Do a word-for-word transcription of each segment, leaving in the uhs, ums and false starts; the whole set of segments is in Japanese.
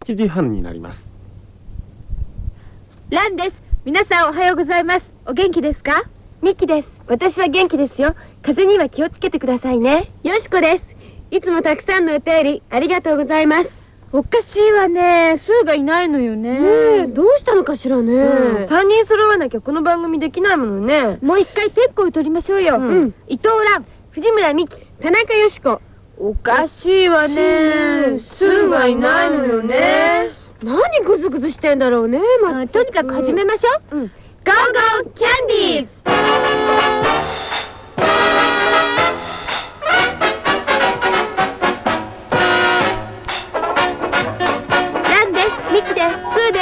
ちじはんになります。 ランです。皆さんおはようございます。お元気ですか？ ミキです。私は元気ですよ。風邪には気をつけてくださいね。 よしこです。いつもたくさんのお便りありがとうございます。おかしいわね。スーがいないのよね。 ねえ、どうしたのかしらね。うん、さんにん揃わなきゃこの番組できないものね。 もう一回テッコを取りましょうよ。うん、伊藤蘭、 藤村美希、田中よしこ。 おかしいわね。 スーがいないのよね。何グズグズしてんだろうね。 まあ、とにかく始めましょう。うん、ゴーゴーキャンディーズ。ランです。ミキです。スーです。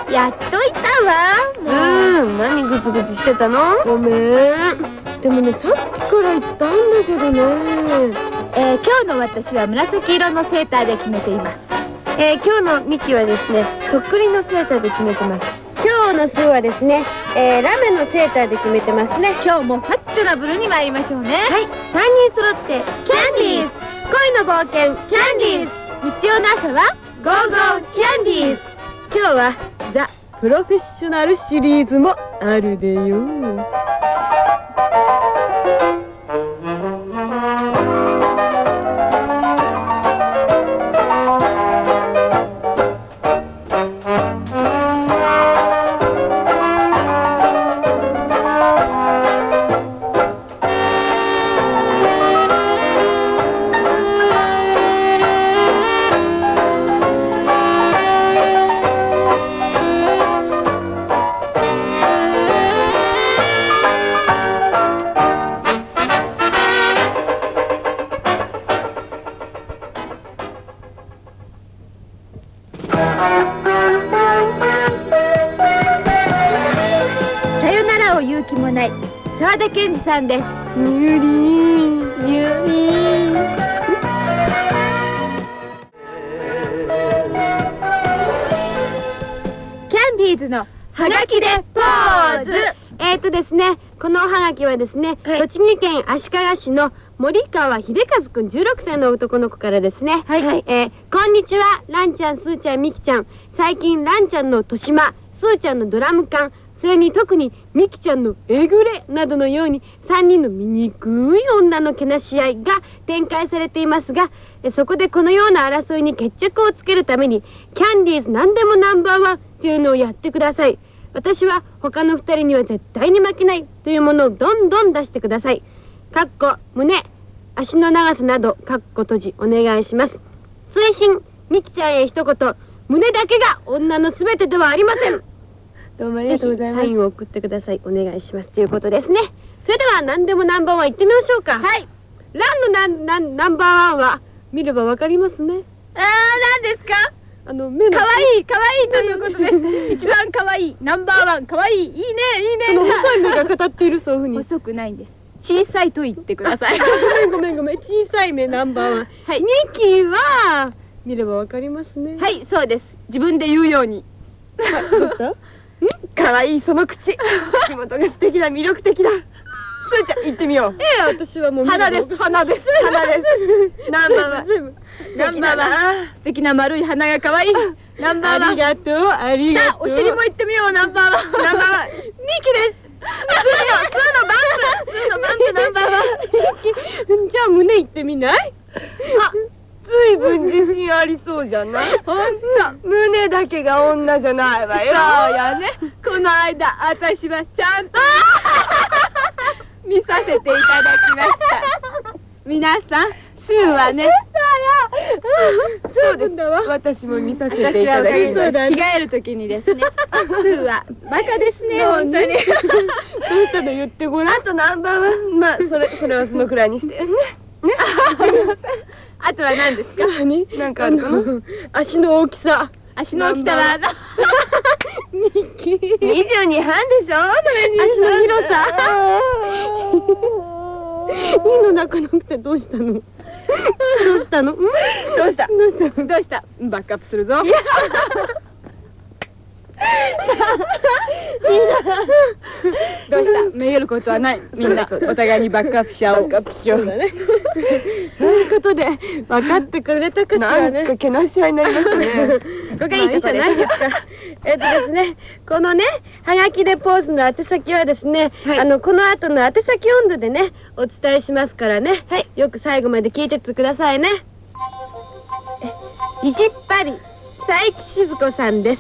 やっといたわ。 スー、何グズグズしてたの？ごめん。でもね、さっきから言ったんだけどね。 えー、今日の私は紫色のセーターで決めています。 えー、今日のミキはですね、とっくりのセーターで決めてます。今日のスーはですね、えー、ラメのセーターで決めてますね。 今日もファッチョナブルに参りましょうね。 はい、さんにん揃ってキャンディーズ、恋の冒険キャンディーズ。日曜の朝はゴーゴーキャンディーズ。今日はザ・プロフェッショナルシリーズもあるでよ。 沢田研二さんです。 ニューリーニューリーキャンディーズのはがきでポーズ。 えーとですね、このおはがきはですね、はい、栃木県足利市の森川秀和くんじゅうろくさいの男の子からですね。はい、はい、えー、こんにちは、ランちゃん、スーちゃん、ミキちゃん。最近ランちゃんのとしま、スーちゃんのドラム缶、それに特にミキちゃんのえぐれなどのようにさんにんの醜い女のけなし合いが展開されていますが、そこでこのような争いに決着をつけるためにキャンディーズ何でもナンバーワンというのをやってください。私は他のふたりには絶対に負けないというものをどんどん出してください。かっこ胸、足の長さなどかっこ閉じお願いします。追伸、ミキちゃんへ一言、胸だけが女のすべてではありません。どうもありがとうございます。サインを送ってください。お願いしますということですね。それでは何でもナンバーワン行ってみましょうか。 はい。 ランのナンナンナンバーワンは見ればわかりますね。 あー、何ですか？ あの目の可愛い可愛いということです。一番可愛いナンバーワン可愛いいいねいいね。 その細いのが語っているそういうふうに。 細くないんです。小さいと言ってください。 ごめんごめんごめん。小さい目ナンバーワン。はい。ミキは見ればわかりますね。 はい、そうです。自分で言うように。 どうした？可愛いその口、口元が素敵だ、魅力的だ。すーちゃん行ってみよう。ええ、私はもう花です、花です、 花です。ナンバーワン、 ナンバーワン、素敵な丸い花が可愛い。ナンバーワン。 ありがとう、ありがとう。 さあ、お尻も行ってみよう、ナンバーワン。ナンバーワン、ミキです。スーのバンプ、スーのバンプナンバーワン。じゃあ胸行ってみない？あ。ずいぶん自信ありそうじゃない？ほんと、胸だけが女じゃないわよ。 そうやね。この間、私はちゃんと見させていただきました。皆さん、スーはね。 そうです。私も見させていただきました。 着替えるときにですね、スーはバカですね、本当に。どうしたの言ってごらん。あとナンバーワン。まあ、それ、それはそのくらいにして。ね。ね。 あとは何ですか？ 何？なんかあるかな？足の大きさ。 足の大きさはミキ。にじゅうにはんでしょ？足の広さ。いいの泣かなくてどうしたの？どうしたの？どうした？どうした？ どうした？バックアップするぞ。 どうしためげることはない。みんなお互いにバックアップし合おう。バックアップしようだね。 ということで分かってくれたかしらね。 なんかけなし合いになりましたね。 そこがいいじゃないですか。えっとですね、このねはがきでポーズの宛先はですね、はい、あのこの後の宛先温度でねお伝えしますからね、はい、よく最後まで聞いてってくださいね。えいじっぱり佐伯静子さんです。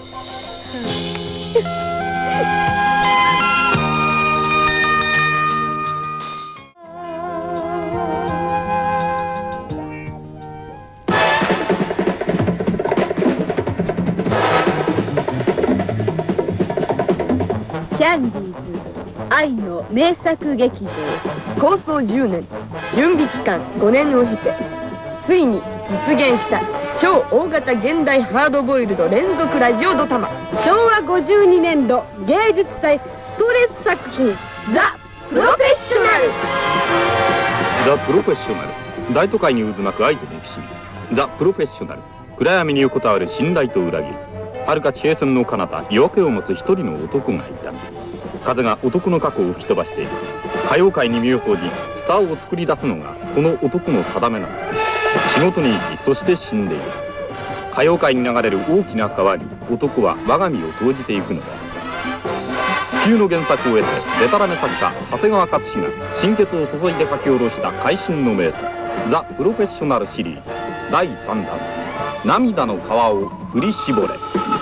キャンディーズ愛の名作劇場構想じゅうねん、準備期間ごねんを経てついに実現した超大型現代ハードボイルド連続ラジオドタマしょうわごじゅうにねんど芸術祭ストレス作品ザ・プロフェッショナル。 ザ・プロフェッショナル、大都会に渦巻く愛と憎しみ。ザ・プロフェッショナル、暗闇に横たわる信頼と裏切り。遥か地平線の彼方、夜明けを持つ一人の男がいた。風が男の過去を吹き飛ばしていく。歌謡界に身を投じスターを作り出すのがこの男の定めなのだ。仕事に生き、そして死んでいる。歌謡界に流れる大きな川に男は我が身を投じていくのだ。不朽の原作を得てデタラメ作家長谷川勝が心血を注いで書き下ろした会心の名作ザ・プロフェッショナルシリーズだいさんだん、涙の川を振り絞れ。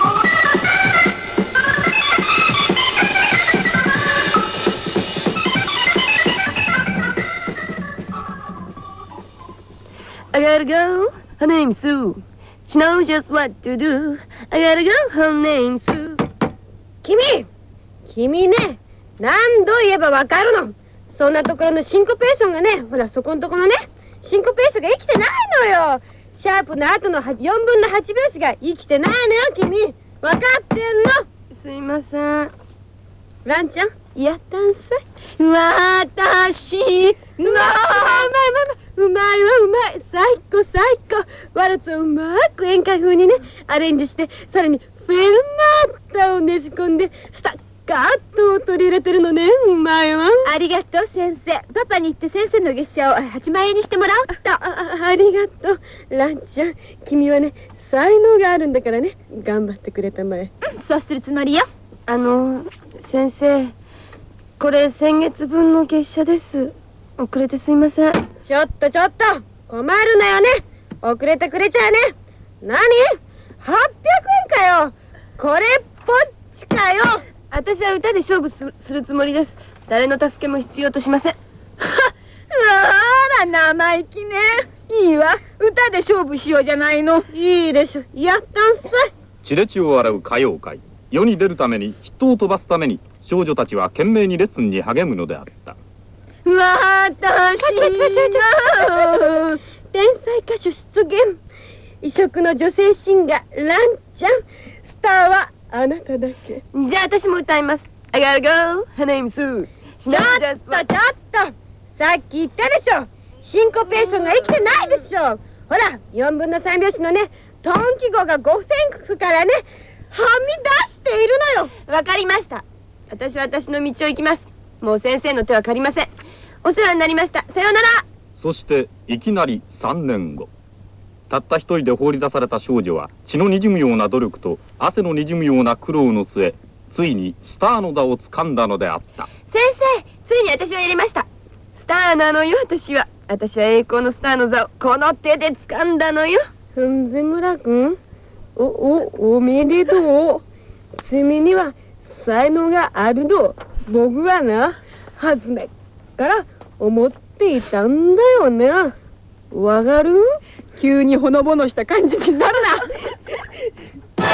I gotta go, her name's Sue. She knows just what to do. I gotta go, her name's Sue. 君君ね、何度言えばわかるの。そんなところのシンコペーションがね、ほらそこのところのね、シンコペーションが生きてないのよ。シャープの後のよんぶんのはち拍子が生きてないのよ、君。わかってんの。すいません。ランちゃん、やったんさい。私、うまいうまいうまいわうまい。最高最高。ワルツをうまく宴会風にね、アレンジして、さらにフェルナータをねじ込んで、スタッカートを取り入れてるのね。うまいわ。 ありがとう先生。パパに言って先生の月謝をはちまんえんにしてもらおうと。 あ, あ, ありがとうランちゃん。君はね才能があるんだからね、頑張ってくれたまえ。 うん、そうするつもりよ。 あの先生、これ先月分の月謝です。遅れてすいません。ちょっとちょっと困るなよね。遅れてくれちゃうね。何はっぴゃくえんかよ。これっぽっちかよ。私は歌で勝負する、するつもりです。誰の助けも必要としません。 あら生意気ね。いいわ、歌で勝負しようじゃないの。 いいでしょ、やったんさい。 血で血を洗う歌謡界、世に出るために、人を飛ばすために少女たちは懸命にレッスンに励むのであった。 私の天才歌手出現、異色の女性シンガーランちゃん。スターはあなただけ。じゃあ私も歌います。 I gotta go, her name's Sue. ちょっとちょっと、さっき言ったでしょ、シンコペーションが生きてないでしょ。ほらよんぶんのさん拍子のねトン記号がご線譜からねはみ出しているのよ。わかりました。私は私の道を行きます。もう先生の手は借りません。お世話になりました。さようなら。 そしていきなりさんねんご、たった一人で放り出された少女は血の滲むような努力と汗の滲むような苦労の末、ついにスターの座を掴んだのであった。 先生、ついに私はやりました。スターなのよ。私は私は栄光のスターの座をこの手で掴んだのよ。ふんぜむらくん、おおおめでとう。君には才能があると僕はな初めから思っていたんだよね。わかる？ 急にほのぼのした感じになるな。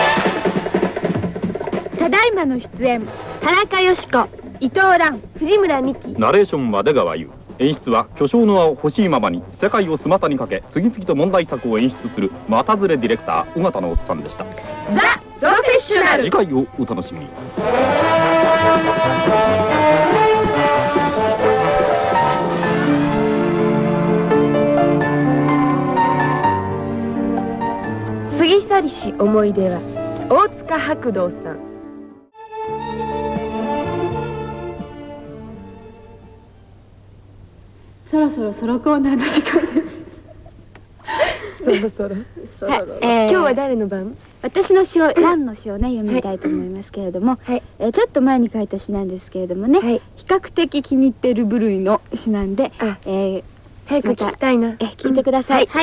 ただいまの出演、 田中よし子、 伊藤蘭、 藤村美希。 ナレーションは出川優。演出は巨匠の名を欲しいままに世界をスマタにかけ次々と問題作を演出する股ずれディレクター尾形のおっさんでした。 ザ・プロフェッショナル。 次回をお楽しみに。 過ぎ去りし思い出は大塚白道さん。 そろそろソロコーナーの時間です。 そろそろ。 はい、 えー、今日は誰の番？ 私の詩を、蘭の詩をね、読みたいと思いますけれども、はい、えー、ちょっと前に書いた詩なんですけれどもね、はい、比較的気に入っている部類の詩なんで、えー、 早く聞きたいな。 えー、聞いてください。 はい。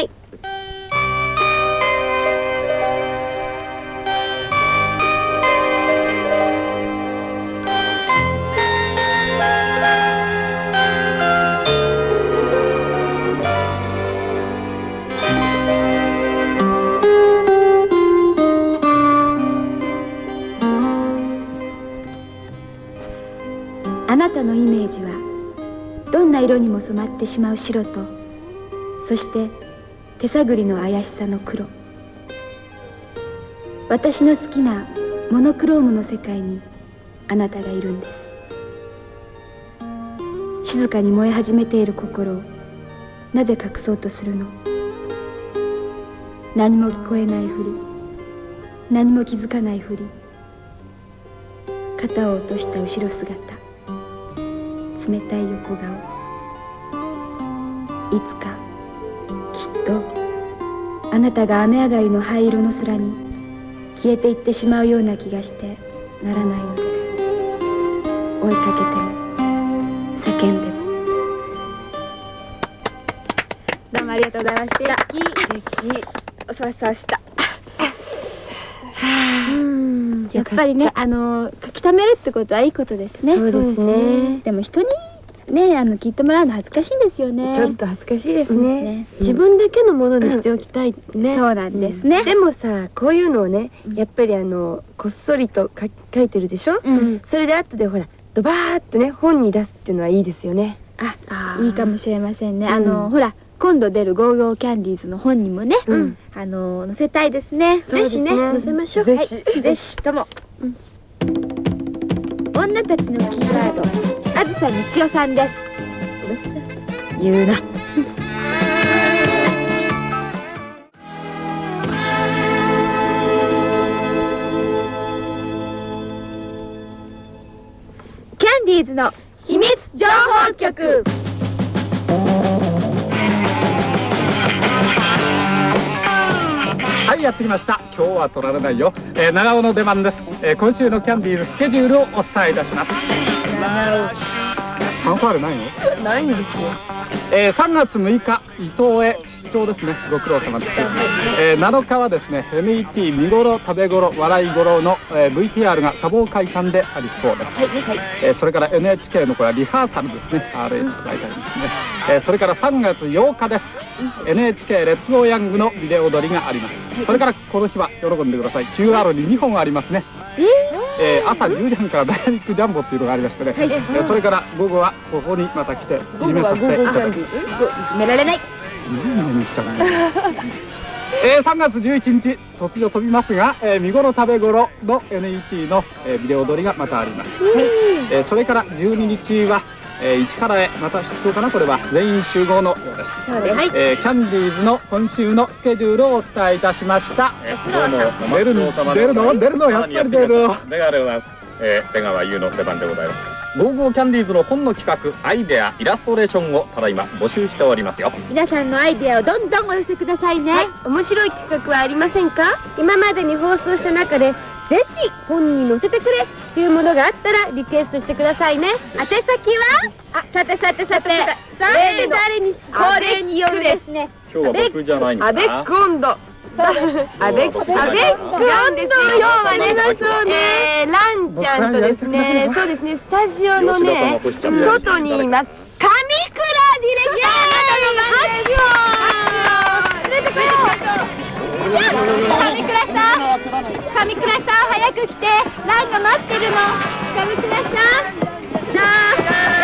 あなたのイメージはどんな色にも染まってしまう白と、そして手探りの怪しさの黒。私の好きなモノクロームの世界にあなたがいるんです。静かに燃え始めている心をなぜ隠そうとするの？何も聞こえないふり、何も気づかないふり、肩を落とした後ろ姿、冷たい横顔。いつかきっとあなたが雨上がりの灰色の空に消えていってしまうような気がしてならないのです。追いかけても叫んでも。どうもありがとうございました。おそうそうした。やっぱりね、あの書き溜めるってことはいいことですね。 そうですね。 でも人にね、あの聞いてもらうの恥ずかしいんですよね。 ちょっと恥ずかしいですね。自分だけのものにしておきたいね。 そうなんですね。 でもさ、こういうのをね、やっぱりあのこっそりと書いてるでしょ。それで後でほらドバーッとね本に出すっていうのはいいですよね。 あ、いいかもしれませんね。あのほら。今度出るゴーゴーキャンディーズの本にもね、うん、あの載せたいですね。ぜひね、載せましょう。はい、ぜひとも。うん、女たちのキーワード、あずさみちおさんです。 言うな。 キャンディーズの秘密情報局。 はい、やってきました。今日は取られないよ、えー、長尾の出番です、えー、今週のキャンディーズスケジュールをお伝えいたします。ファンファーレないの？ ないんですよ。 えー、さんがつむいか伊東へ出張ですね。ご苦労様です。えー、なのかはですね エヌイーティー 見頃食べ頃笑い頃の、えー、ブイティーアール が砂防会館でありそうです。はいはい、えー、それから エヌエイチケー のこれはリハーサルですね。 アールエイチ と書いてありますね。えー、それからさんがつようかです。 エヌエイチケー レッツゴーヤングのビデオ撮りがあります。それからこの日は喜んでください。キューアール ににほんありますね。えー、朝じゅうじはんからダイナミックジャンボっていうのがありましてね、はい、えー、それから午後はここにまた来ていじめさせていただきます。 いじめられない。 何に来ちゃうのえー、さんがつじゅういちにち突如飛びますが、えー、見頃食べ頃の エヌイーティー の、えー、ビデオ撮りがまたあります。はい、えー、それからじゅうににちはえー、市原へまた出張かな。これは全員集合のようです。そうです。えー、キャンディーズの今週のスケジュールをお伝えいたしました。 どうも出るの出るの出るのやっぱり出る。 出川でございます。えー、出川優の出番でございます。ゴーゴーキャンディーズの本の企画アイデアイラストレーションをただいま募集しておりますよ。 皆さんのアイデアをどんどんお寄せくださいね。はい、 面白い企画はありませんか？今までに放送した中でぜひ本に載せてくれっていうものがあったらリクエストしてくださいね。 宛先は、あ、さてさてさて、 さて誰にしこれによるですね。 今日は僕じゃないんだな。 アベック温度。アベック温度。今日はね、そうね、ランちゃんとですね、そうですね、スタジオのね、外にいます。 上倉ディレクター。拍手を。出てくれてきましょう。上倉さん、上倉さん早く来て、ランが待ってるの。上倉さん、なあ、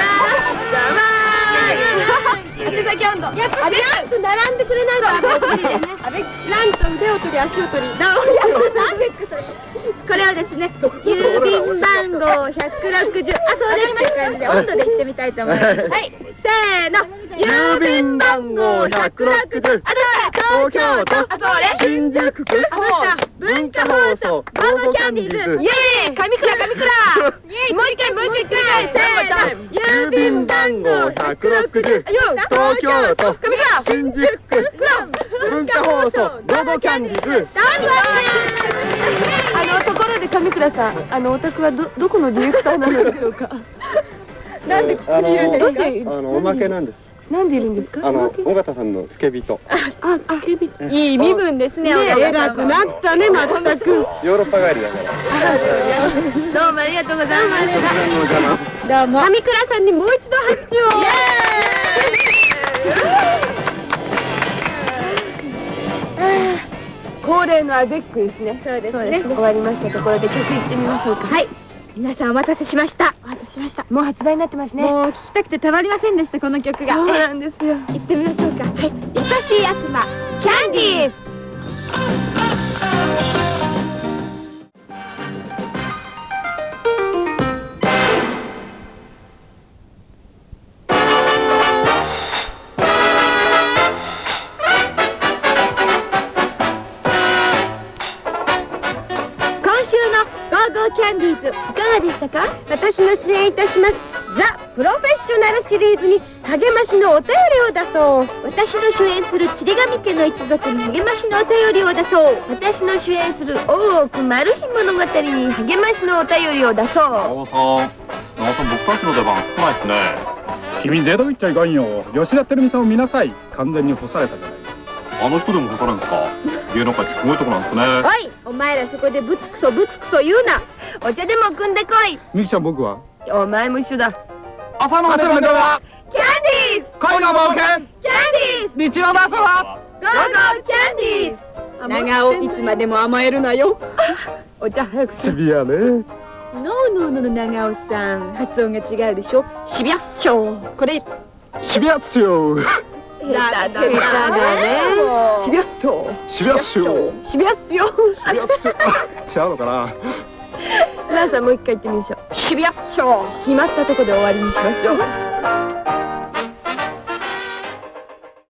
手先温度。やっぱりランと並んでくれないと無理ですね。ランと腕を取り足を取り。なおやこれはですね、郵便番号ひゃくろくじゅう、あ、そうですって感じで温度で行ってみたいと思います。はい、せーの、郵便番号ひゃくろくじゅう、あ、東京都、あ、そうね、新宿区、文化放放送ゴーゴーキャンディーズ。 イエーイ、神倉神倉。もう一回もう一回せーの。 郵便番号ひゃくろくじゅう、東京都新宿区文化放送ゴーゴーキャンディーズ。 あのところで神倉さん、あのお宅はどどこのディレクターなのでしょうか。なんでここにいるんですか。どうしてあのおまけなんです。 なんでいるんですか。 あの尾形さんの付け人。 あ、付け人。 いい身分ですね。 偉くなったね、まったく。 ヨーロッパ帰りだから。 どうもありがとうございまし突然のお邪魔。 た。どうも。 神倉さんにもう一度拍手を。恒例のアベックですね。 そうですね。 終わりましたところで曲いってみましょうか。 はい。皆さんお待たせしました。 お待たせしました。もう発売になってますね。 もう聞きたくてたまりませんでした、この曲が。 そうなんですよ。 行ってみましょうか。はい。優しい悪魔キャンディーズ。今週のゴーゴーキャンディーズいかがでしたか。 私の主演いたしますザ・プロフェッショナルシリーズに励ましのお便りを出そう。 私の主演するちりがみ家の一族に励ましのお便りを出そう。 私の主演する大奥マル秘物語に励ましのお便りを出そう。 長尾さん、長尾さん、僕たちの出番少ないですね。 君ゼロ言っちゃいかんよ。吉田照美さんを見なさい。完全に干されたじゃない。 あの人でも干されるんですか。芸能界ってすごいとこなんですね。 おい、お前らそこでブツクソブツクソ言うな。 お茶でも汲んでこい。 みきちゃん、僕はお前も一緒だ。 朝の朝の目はキャンディーズ、 恋の冒険、 キャンディーズ、 日曜の朝はゴーゴーキャンディーズ。 長尾、いつまでも甘えるなよ。 お茶早くしシビアね。 ノーノーノーの長尾さん、発音が違うでしょ。シビアッショー。これシビアっすよ。 下手だね。シビアっすよ。 シビアっすよ。 シビアっすよ。 シビアっすよ。違うのかな。 ランさんもう一回言ってみましょう。 シビアッショー。 決まったとこで終わりにしましょう。